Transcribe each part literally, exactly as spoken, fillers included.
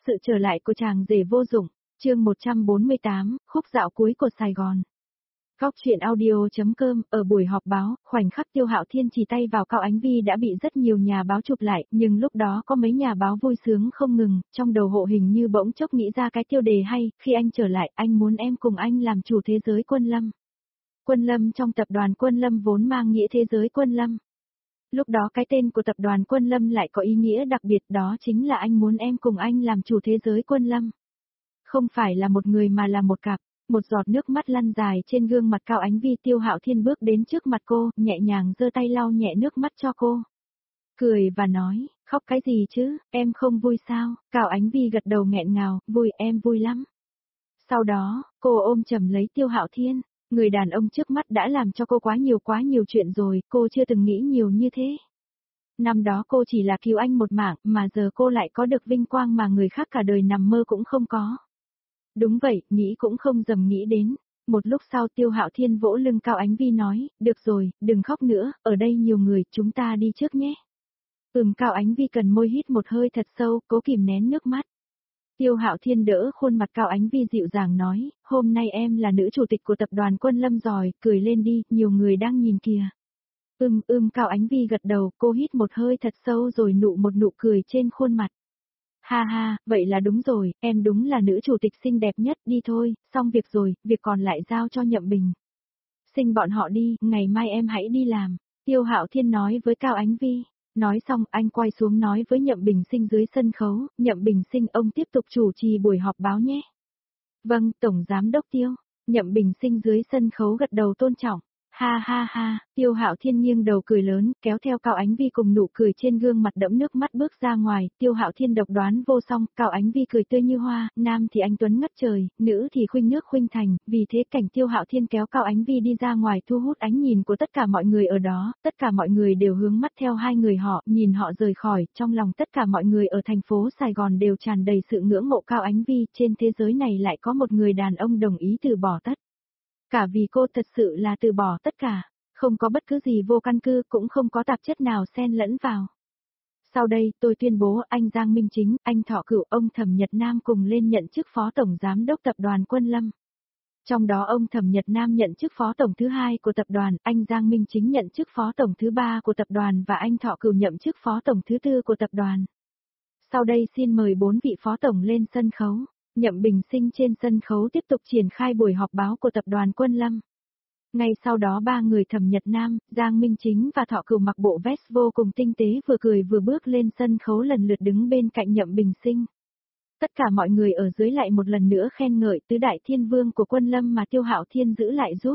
Sự trở lại của chàng rể vô dụng, chương một trăm bốn mươi tám, khúc dạo cuối của Sài Gòn. Góc truyện audio.com, ở buổi họp báo, khoảnh khắc Tiêu Hạo Thiên chỉ tay vào Cao Ánh Vi đã bị rất nhiều nhà báo chụp lại, nhưng lúc đó có mấy nhà báo vui sướng không ngừng, trong đầu hộ hình như bỗng chốc nghĩ ra cái tiêu đề hay, khi anh trở lại, anh muốn em cùng anh làm chủ thế giới Quân Lâm. Quân Lâm trong tập đoàn Quân Lâm vốn mang nghĩa thế giới Quân Lâm. Lúc đó cái tên của tập đoàn Quân Lâm lại có ý nghĩa đặc biệt, đó chính là anh muốn em cùng anh làm chủ thế giới Quân Lâm. Không phải là một người mà là một cặp. Một giọt nước mắt lăn dài trên gương mặt Cao Ánh Vi. Tiêu Hạo Thiên bước đến trước mặt cô, nhẹ nhàng giơ tay lau nhẹ nước mắt cho cô. Cười và nói, khóc cái gì chứ, em không vui sao? Cao Ánh Vi gật đầu nghẹn ngào, vui, em vui lắm. Sau đó, cô ôm chầm lấy Tiêu Hạo Thiên. Người đàn ông trước mắt đã làm cho cô quá nhiều quá nhiều chuyện rồi, cô chưa từng nghĩ nhiều như thế. Năm đó cô chỉ là cứu anh một mạng, mà giờ cô lại có được vinh quang mà người khác cả đời nằm mơ cũng không có. Đúng vậy, nghĩ cũng không dầm nghĩ đến. Một lúc sau Tiêu Hạo Thiên vỗ lưng Cao Ánh Vi nói, được rồi, đừng khóc nữa, ở đây nhiều người, chúng ta đi trước nhé. Ừm, Cao Ánh Vi cần môi hít một hơi thật sâu, cố kìm nén nước mắt. Tiêu Hạo Thiên đỡ khuôn mặt Cao Ánh Vi dịu dàng nói, hôm nay em là nữ chủ tịch của tập đoàn Quân Lâm rồi, cười lên đi, nhiều người đang nhìn kìa. Ưm ưm Cao Ánh Vi gật đầu, cô hít một hơi thật sâu rồi nụ một nụ cười trên khuôn mặt. Ha ha, vậy là đúng rồi, em đúng là nữ chủ tịch xinh đẹp nhất, đi thôi, xong việc rồi, việc còn lại giao cho Nhậm Bình. Sinh bọn họ đi, ngày mai em hãy đi làm, Tiêu Hạo Thiên nói với Cao Ánh Vi. Nói xong, anh quay xuống nói với Nhậm Bình Sinh dưới sân khấu, Nhậm Bình Sinh ông tiếp tục chủ trì buổi họp báo nhé. Vâng, Tổng Giám đốc Tiêu. Nhậm Bình Sinh dưới sân khấu gật đầu tôn trọng. Ha ha ha, Tiêu Hạo Thiên nghiêng đầu cười lớn, kéo theo Cao Ánh Vi cùng nụ cười trên gương mặt đẫm nước mắt bước ra ngoài. Tiêu Hạo Thiên độc đoán vô song, Cao Ánh Vi cười tươi như hoa, nam thì anh tuấn ngất trời, nữ thì khuynh nước khuynh thành, vì thế cảnh Tiêu Hạo Thiên kéo Cao Ánh Vi đi ra ngoài thu hút ánh nhìn của tất cả mọi người ở đó, tất cả mọi người đều hướng mắt theo hai người họ, nhìn họ rời khỏi, trong lòng tất cả mọi người ở thành phố Sài Gòn đều tràn đầy sự ngưỡng mộ Cao Ánh Vi, trên thế giới này lại có một người đàn ông đồng ý từ bỏ tất cả vì cô, thật sự là từ bỏ tất cả, không có bất cứ gì vô căn cứ, cũng không có tạp chất nào xen lẫn vào. Sau đây, tôi tuyên bố anh Giang Minh Chính, anh Thọ Cửu, ông Thẩm Nhật Nam cùng lên nhận chức Phó Tổng Giám đốc Tập đoàn Quân Lâm. Trong đó ông Thẩm Nhật Nam nhận chức Phó Tổng thứ hai của tập đoàn, anh Giang Minh Chính nhận chức Phó Tổng thứ ba của tập đoàn và anh Thọ Cửu nhậm chức Phó Tổng thứ tư của tập đoàn. Sau đây xin mời bốn vị Phó Tổng lên sân khấu. Nhậm Bình Sinh trên sân khấu tiếp tục triển khai buổi họp báo của tập đoàn Quân Lâm. Ngay sau đó ba người Thẩm Nhật Nam, Giang Minh Chính và Thọ Cửu mặc bộ vest vô cùng tinh tế vừa cười vừa bước lên sân khấu lần lượt đứng bên cạnh Nhậm Bình Sinh. Tất cả mọi người ở dưới lại một lần nữa khen ngợi tứ đại thiên vương của Quân Lâm mà Tiêu Hạo Thiên giữ lại giúp.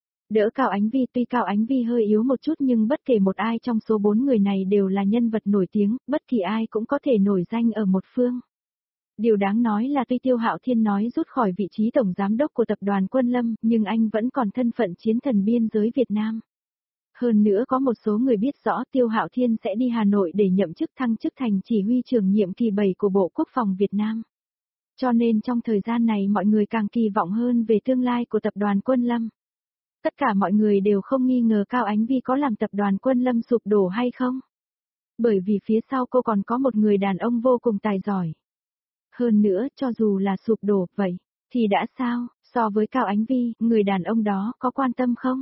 Đỡ Cao Ánh Vi, tuy Cao Ánh Vi hơi yếu một chút nhưng bất kể một ai trong số bốn người này đều là nhân vật nổi tiếng, bất kỳ ai cũng có thể nổi danh ở một phương. Điều đáng nói là tuy Tiêu Hạo Thiên nói rút khỏi vị trí tổng giám đốc của tập đoàn Quân Lâm, nhưng anh vẫn còn thân phận chiến thần biên giới Việt Nam. Hơn nữa có một số người biết rõ Tiêu Hạo Thiên sẽ đi Hà Nội để nhậm chức thăng chức thành chỉ huy trưởng nhiệm kỳ bảy của Bộ Quốc phòng Việt Nam. Cho nên trong thời gian này mọi người càng kỳ vọng hơn về tương lai của tập đoàn Quân Lâm. Tất cả mọi người đều không nghi ngờ Cao Ánh Vi có làm tập đoàn Quân Lâm sụp đổ hay không. Bởi vì phía sau cô còn có một người đàn ông vô cùng tài giỏi. Hơn nữa, cho dù là sụp đổ, vậy, thì đã sao, so với Cao Ánh Vi, người đàn ông đó có quan tâm không?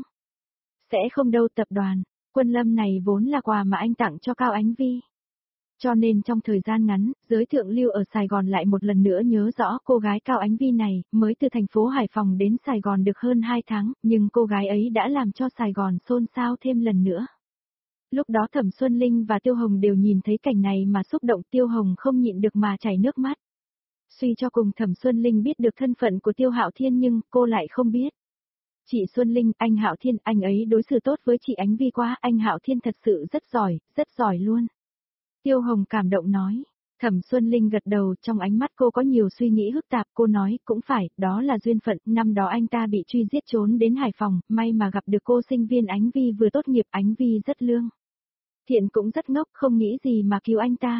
Sẽ không đâu, tập đoàn Quân Lâm này vốn là quà mà anh tặng cho Cao Ánh Vi. Cho nên trong thời gian ngắn, giới thượng lưu ở Sài Gòn lại một lần nữa nhớ rõ cô gái Cao Ánh Vi này, mới từ thành phố Hải Phòng đến Sài Gòn được hơn hai tháng, nhưng cô gái ấy đã làm cho Sài Gòn xôn xao thêm lần nữa. Lúc đó Thẩm Xuân Linh và Tiêu Hồng đều nhìn thấy cảnh này mà xúc động, Tiêu Hồng không nhịn được mà chảy nước mắt. Suy cho cùng Thẩm Xuân Linh biết được thân phận của Tiêu Hạo Thiên nhưng cô lại không biết. Chị Xuân Linh, anh Hạo Thiên, anh ấy đối xử tốt với chị Ánh Vi quá, anh Hạo Thiên thật sự rất giỏi, rất giỏi luôn. Tiêu Hồng cảm động nói. Thẩm Xuân Linh gật đầu, trong ánh mắt cô có nhiều suy nghĩ phức tạp, cô nói, cũng phải, đó là duyên phận, năm đó anh ta bị truy giết trốn đến Hải Phòng, may mà gặp được cô sinh viên Ánh Vi vừa tốt nghiệp, Ánh Vi rất lương thiện cũng rất ngốc, không nghĩ gì mà cứu anh ta.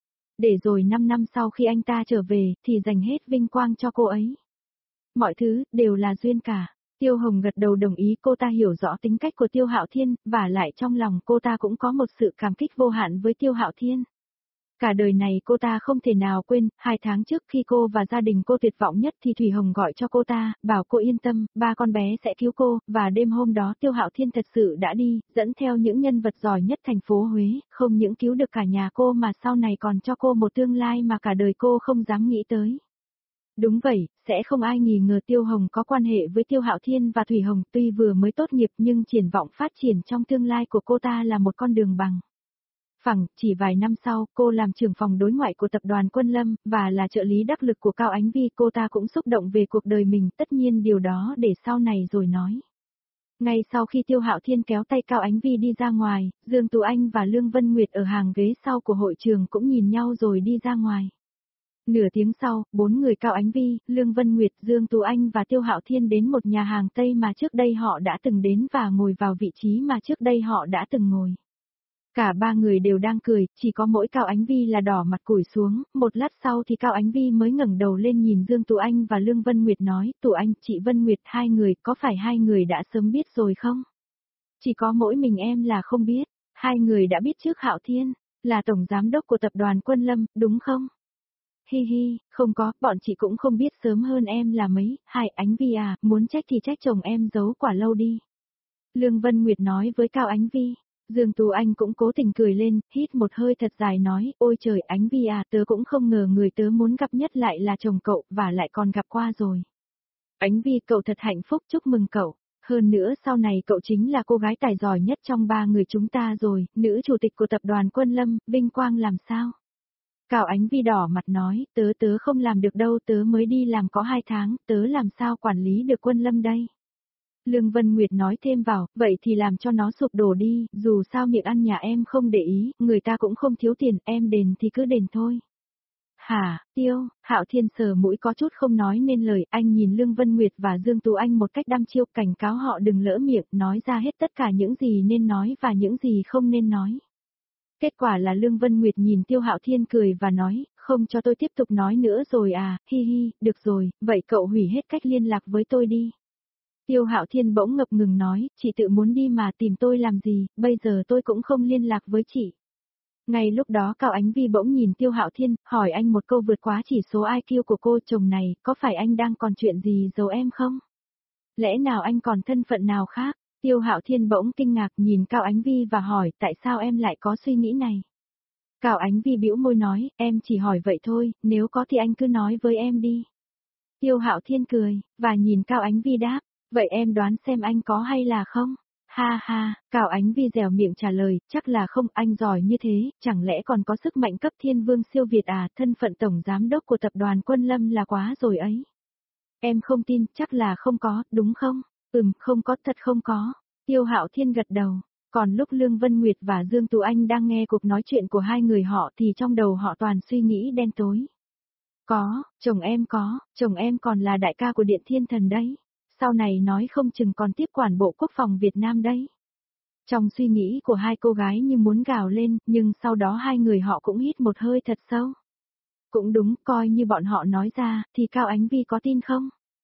Để rồi năm năm sau khi anh ta trở về, thì dành hết vinh quang cho cô ấy. Mọi thứ, đều là duyên cả. Tiêu Hồng gật đầu đồng ý, cô ta hiểu rõ tính cách của Tiêu Hạo Thiên, và lại trong lòng cô ta cũng có một sự cảm kích vô hạn với Tiêu Hạo Thiên. Cả đời này cô ta không thể nào quên, hai tháng trước khi cô và gia đình cô tuyệt vọng nhất thì Thủy Hồng gọi cho cô ta, bảo cô yên tâm, ba con bé sẽ cứu cô, và đêm hôm đó Tiêu Hạo Thiên thật sự đã đi, dẫn theo những nhân vật giỏi nhất thành phố Huế, không những cứu được cả nhà cô mà sau này còn cho cô một tương lai mà cả đời cô không dám nghĩ tới. Đúng vậy, sẽ không ai nghi ngờ Tiêu Hồng có quan hệ với Tiêu Hạo Thiên và Thủy Hồng, tuy vừa mới tốt nghiệp nhưng triển vọng phát triển trong tương lai của cô ta là một con đường bằng phẳng. Chỉ vài năm sau, cô làm trưởng phòng đối ngoại của tập đoàn Quân Lâm, và là trợ lý đắc lực của Cao Ánh Vi, cô ta cũng xúc động về cuộc đời mình, tất nhiên điều đó để sau này rồi nói. Ngay sau khi Tiêu Hạo Thiên kéo tay Cao Ánh Vi đi ra ngoài, Dương Tú Anh và Lương Vân Nguyệt ở hàng ghế sau của hội trường cũng nhìn nhau rồi đi ra ngoài. Nửa tiếng sau, bốn người Cao Ánh Vi, Lương Vân Nguyệt, Dương Tú Anh và Tiêu Hạo Thiên đến một nhà hàng Tây mà trước đây họ đã từng đến và ngồi vào vị trí mà trước đây họ đã từng ngồi. Cả ba người đều đang cười, chỉ có mỗi Cao Ánh Vi là đỏ mặt cúi xuống, một lát sau thì Cao Ánh Vi mới ngẩng đầu lên nhìn Dương Tú Anh và Lương Vân Nguyệt nói, Tú Anh, chị Vân Nguyệt, hai người, có phải hai người đã sớm biết rồi không? Chỉ có mỗi mình em là không biết, hai người đã biết trước Hạo Thiên, là tổng giám đốc của tập đoàn Quân Lâm, đúng không? Hi hi, không có, bọn chị cũng không biết sớm hơn em là mấy, hai, Ánh Vi à, muốn trách thì trách chồng em giấu quả lâu đi. Lương Vân Nguyệt nói với Cao Ánh Vi. Dương Tú Anh cũng cố tình cười lên, hít một hơi thật dài nói, ôi trời Ánh Vi à, tớ cũng không ngờ người tớ muốn gặp nhất lại là chồng cậu, và lại còn gặp qua rồi. Ánh Vi, cậu thật hạnh phúc, chúc mừng cậu. Hơn nữa sau này cậu chính là cô gái tài giỏi nhất trong ba người chúng ta rồi, nữ chủ tịch của tập đoàn Quân Lâm, vinh quang làm sao? Cao Ánh Vi đỏ mặt nói, tớ tớ không làm được đâu, tớ mới đi làm có hai tháng, tớ làm sao quản lý được Quân Lâm đây? Lương Vân Nguyệt nói thêm vào, vậy thì làm cho nó sụp đổ đi, dù sao miệng ăn nhà em không để ý, người ta cũng không thiếu tiền, em đền thì cứ đền thôi. Hả, Tiêu, Hạo Thiên sờ mũi có chút không nói nên lời, anh nhìn Lương Vân Nguyệt và Dương Tú Anh một cách đăm chiêu, cảnh cáo họ đừng lỡ miệng, nói ra hết tất cả những gì nên nói và những gì không nên nói. Kết quả là Lương Vân Nguyệt nhìn Tiêu Hạo Thiên cười và nói, không cho tôi tiếp tục nói nữa rồi à, hi hi, được rồi, vậy cậu hủy hết cách liên lạc với tôi đi. Tiêu Hạo Thiên bỗng ngập ngừng nói, chị tự muốn đi mà tìm tôi làm gì, bây giờ tôi cũng không liên lạc với chị. Ngay lúc đó Cao Ánh Vi bỗng nhìn Tiêu Hạo Thiên, hỏi anh một câu vượt quá chỉ số i kiu của cô, chồng này, có phải anh đang còn chuyện gì giấu em không? Lẽ nào anh còn thân phận nào khác? Tiêu Hạo Thiên bỗng kinh ngạc nhìn Cao Ánh Vi và hỏi, tại sao em lại có suy nghĩ này? Cao Ánh Vi bĩu môi nói, em chỉ hỏi vậy thôi, nếu có thì anh cứ nói với em đi. Tiêu Hạo Thiên cười, và nhìn Cao Ánh Vi đáp, vậy em đoán xem anh có hay là không? Ha ha, Cao Ánh Vi dẻo miệng trả lời, chắc là không, anh giỏi như thế, chẳng lẽ còn có sức mạnh cấp thiên vương siêu việt à, thân phận tổng giám đốc của tập đoàn Quân Lâm là quá rồi ấy. Em không tin, chắc là không có, đúng không? Ừm, không có, thật không có. Tiêu Hạo Thiên gật đầu. Còn lúc Lương Vân Nguyệt và Dương Tú Anh đang nghe cuộc nói chuyện của hai người họ thì trong đầu họ toàn suy nghĩ đen tối. Có, chồng em có, chồng em còn là đại ca của Điện Thiên Thần đấy. Sau này nói không chừng còn tiếp quản Bộ Quốc phòng Việt Nam đấy. Trong suy nghĩ của hai cô gái như muốn gào lên, nhưng sau đó hai người họ cũng hít một hơi thật sâu. Cũng đúng, coi như bọn họ nói ra, thì Cao Ánh Vi có tin không?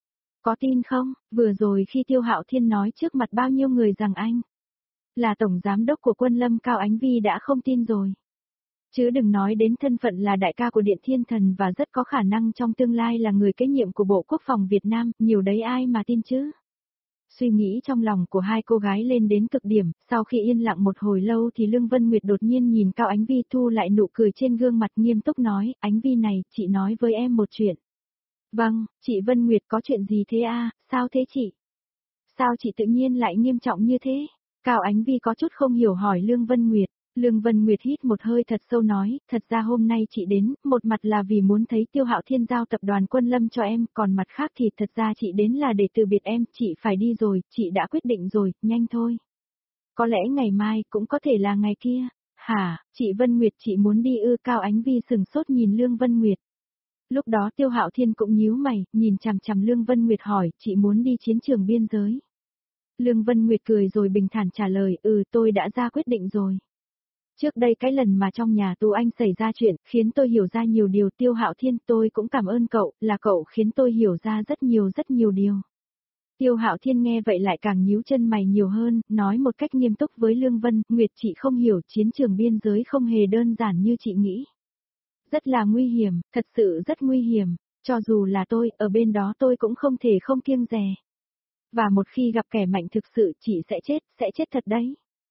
Có tin không? Vừa rồi khi Tiêu Hạo Thiên nói trước mặt bao nhiêu người rằng anh là tổng giám đốc của Quân Lâm, Cao Ánh Vi đã không tin rồi. Chứ đừng nói đến thân phận là đại ca của Điện Thiên Thần và rất có khả năng trong tương lai là người kế nhiệm của Bộ Quốc phòng Việt Nam, nhiều đấy ai mà tin chứ. Suy nghĩ trong lòng của hai cô gái lên đến cực điểm, sau khi yên lặng một hồi lâu thì Lương Vân Nguyệt đột nhiên nhìn Cao Ánh Vi thu lại nụ cười trên gương mặt nghiêm túc nói, Ánh Vi này, chị nói với em một chuyện. Vâng, chị Vân Nguyệt có chuyện gì thế à, sao thế chị? Sao chị tự nhiên lại nghiêm trọng như thế? Cao Ánh Vi có chút không hiểu hỏi Lương Vân Nguyệt. Lương Vân Nguyệt hít một hơi thật sâu nói, thật ra hôm nay chị đến, một mặt là vì muốn thấy Tiêu Hạo Thiên giao tập đoàn Quân Lâm cho em, còn mặt khác thì thật ra chị đến là để từ biệt em, chị phải đi rồi, chị đã quyết định rồi, nhanh thôi. Có lẽ ngày mai, cũng có thể là ngày kia. Hả, chị Vân Nguyệt chị muốn đi ư? Cao Ánh Vi sừng sốt nhìn Lương Vân Nguyệt. Lúc đó Tiêu Hạo Thiên cũng nhíu mày, nhìn chằm chằm Lương Vân Nguyệt hỏi, chị muốn đi chiến trường biên giới. Lương Vân Nguyệt cười rồi bình thản trả lời, ừ tôi đã ra quyết định rồi. Trước đây cái lần mà trong nhà Tú Anh xảy ra chuyện, khiến tôi hiểu ra nhiều điều. Tiêu Hạo Thiên, tôi cũng cảm ơn cậu, là cậu khiến tôi hiểu ra rất nhiều rất nhiều điều. Tiêu Hạo Thiên nghe vậy lại càng nhíu chân mày nhiều hơn, nói một cách nghiêm túc với Lương Vân Nguyệt, chị không hiểu, chiến trường biên giới không hề đơn giản như chị nghĩ. Rất là nguy hiểm, thật sự rất nguy hiểm, cho dù là tôi, ở bên đó tôi cũng không thể không kiêng dè. Và một khi gặp kẻ mạnh thực sự chị sẽ chết, sẽ chết thật đấy.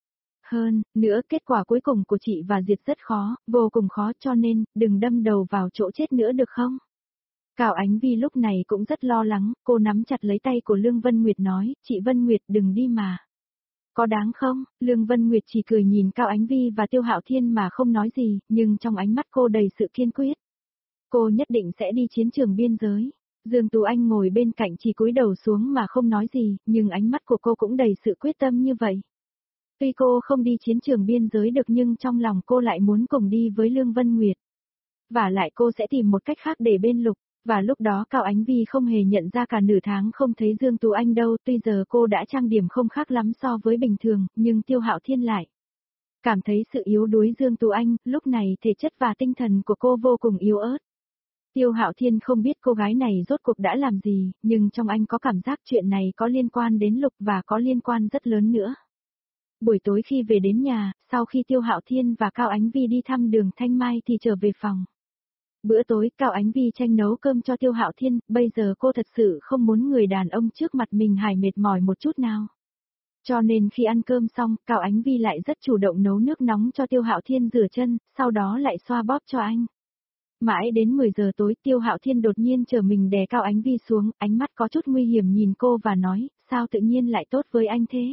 Hơn, nữa kết quả cuối cùng của chị và Diệt rất khó, vô cùng khó cho nên, đừng đâm đầu vào chỗ chết nữa được không? Cao Ánh Vi lúc này cũng rất lo lắng, cô nắm chặt lấy tay của Lương Vân Nguyệt nói, chị Vân Nguyệt đừng đi mà. Có đáng không? Lương Vân Nguyệt chỉ cười nhìn Cao Ánh Vi và Tiêu Hạo Thiên mà không nói gì, nhưng trong ánh mắt cô đầy sự kiên quyết. Cô nhất định sẽ đi chiến trường biên giới. Dương Tú Anh ngồi bên cạnh chỉ cúi đầu xuống mà không nói gì, nhưng ánh mắt của cô cũng đầy sự quyết tâm như vậy. Tuy cô không đi chiến trường biên giới được nhưng trong lòng cô lại muốn cùng đi với Lương Vân Nguyệt. Và lại cô sẽ tìm một cách khác để bên Lục. Và lúc đó Cao Ánh Vi không hề nhận ra cả nửa tháng không thấy Dương Tú Anh đâu, tuy giờ cô đã trang điểm không khác lắm so với bình thường, nhưng Tiêu Hạo Thiên lại cảm thấy sự yếu đuối Dương Tú Anh, lúc này thể chất và tinh thần của cô vô cùng yếu ớt. Tiêu Hạo Thiên không biết cô gái này rốt cuộc đã làm gì, nhưng trong anh có cảm giác chuyện này có liên quan đến Lục và có liên quan rất lớn nữa. Buổi tối khi về đến nhà, sau khi Tiêu Hạo Thiên và Cao Ánh Vi đi thăm Đường Thanh Mai thì trở về phòng. Bữa tối, Cao Ánh Vi tranh nấu cơm cho Tiêu Hạo Thiên, bây giờ cô thật sự không muốn người đàn ông trước mặt mình hài mệt mỏi một chút nào. Cho nên khi ăn cơm xong, Cao Ánh Vi lại rất chủ động nấu nước nóng cho Tiêu Hạo Thiên rửa chân, sau đó lại xoa bóp cho anh. Mãi đến mười giờ tối, Tiêu Hạo Thiên đột nhiên chờ mình đè Cao Ánh Vi xuống, ánh mắt có chút nguy hiểm nhìn cô và nói, sao tự nhiên lại tốt với anh thế?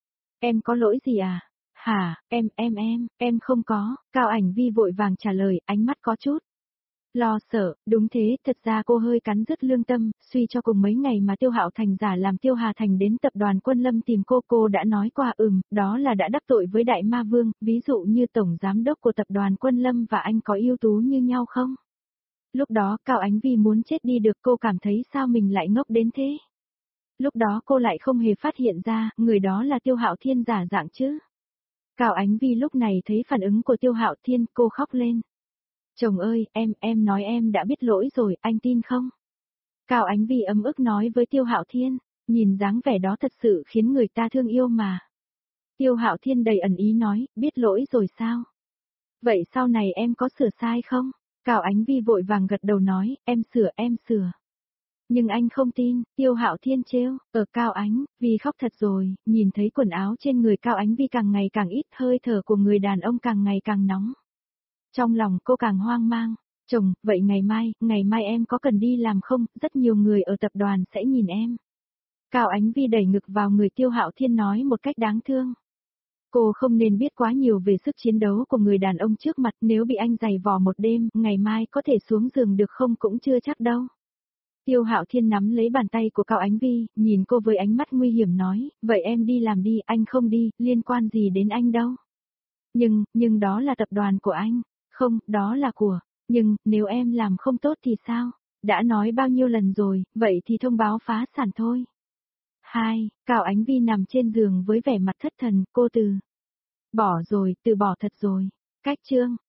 Em có lỗi gì à? Hả, em, em em, em không có, Cao Ánh Vi vội vàng trả lời, ánh mắt có chút lo sợ, đúng thế, thật ra cô hơi cắn rứt lương tâm, suy cho cùng mấy ngày mà Tiêu Hạo Thành giả làm Tiêu Hà Thành đến tập đoàn Quân Lâm tìm cô, cô đã nói qua ừm, đó là đã đắc tội với Đại Ma Vương, ví dụ như tổng giám đốc của tập đoàn Quân Lâm và anh có ưu tú như nhau không? Lúc đó Cao Ánh Vi muốn chết đi được, cô cảm thấy sao mình lại ngốc đến thế? Lúc đó cô lại không hề phát hiện ra, người đó là Tiêu Hạo Thiên giả dạng chứ. Cao Ánh Vi lúc này thấy phản ứng của Tiêu Hạo Thiên, cô khóc lên. Chồng ơi, em, em nói em đã biết lỗi rồi, anh tin không? Cao Ánh Vi ấm ức nói với Tiêu Hạo Thiên, nhìn dáng vẻ đó thật sự khiến người ta thương yêu mà. Tiêu Hạo Thiên đầy ẩn ý nói, biết lỗi rồi sao? Vậy sau này em có sửa sai không? Cao Ánh Vi vội vàng gật đầu nói, em sửa, em sửa. Nhưng anh không tin, Tiêu Hạo Thiên trêu, ở Cao Ánh, Vi khóc thật rồi, nhìn thấy quần áo trên người Cao Ánh Vi càng ngày càng ít, hơi thở của người đàn ông càng ngày càng nóng. Trong lòng cô càng hoang mang, chồng, vậy ngày mai, ngày mai em có cần đi làm không, rất nhiều người ở tập đoàn sẽ nhìn em. Cao Ánh Vi đẩy ngực vào người Tiêu Hạo Thiên nói một cách đáng thương. Cô không nên biết quá nhiều về sức chiến đấu của người đàn ông trước mặt, nếu bị anh giày vò một đêm, ngày mai có thể xuống giường được không cũng chưa chắc đâu. Tiêu Hạo Thiên nắm lấy bàn tay của Cao Ánh Vi, nhìn cô với ánh mắt nguy hiểm nói, vậy em đi làm đi, anh không đi, liên quan gì đến anh đâu. Nhưng, nhưng đó là tập đoàn của anh. Không, đó là của, nhưng, nếu em làm không tốt thì sao? Đã nói bao nhiêu lần rồi, vậy thì thông báo phá sản thôi. Hai, Cao Ánh Vi nằm trên giường với vẻ mặt thất thần, cô từ bỏ rồi, từ bỏ thật rồi. Cách chương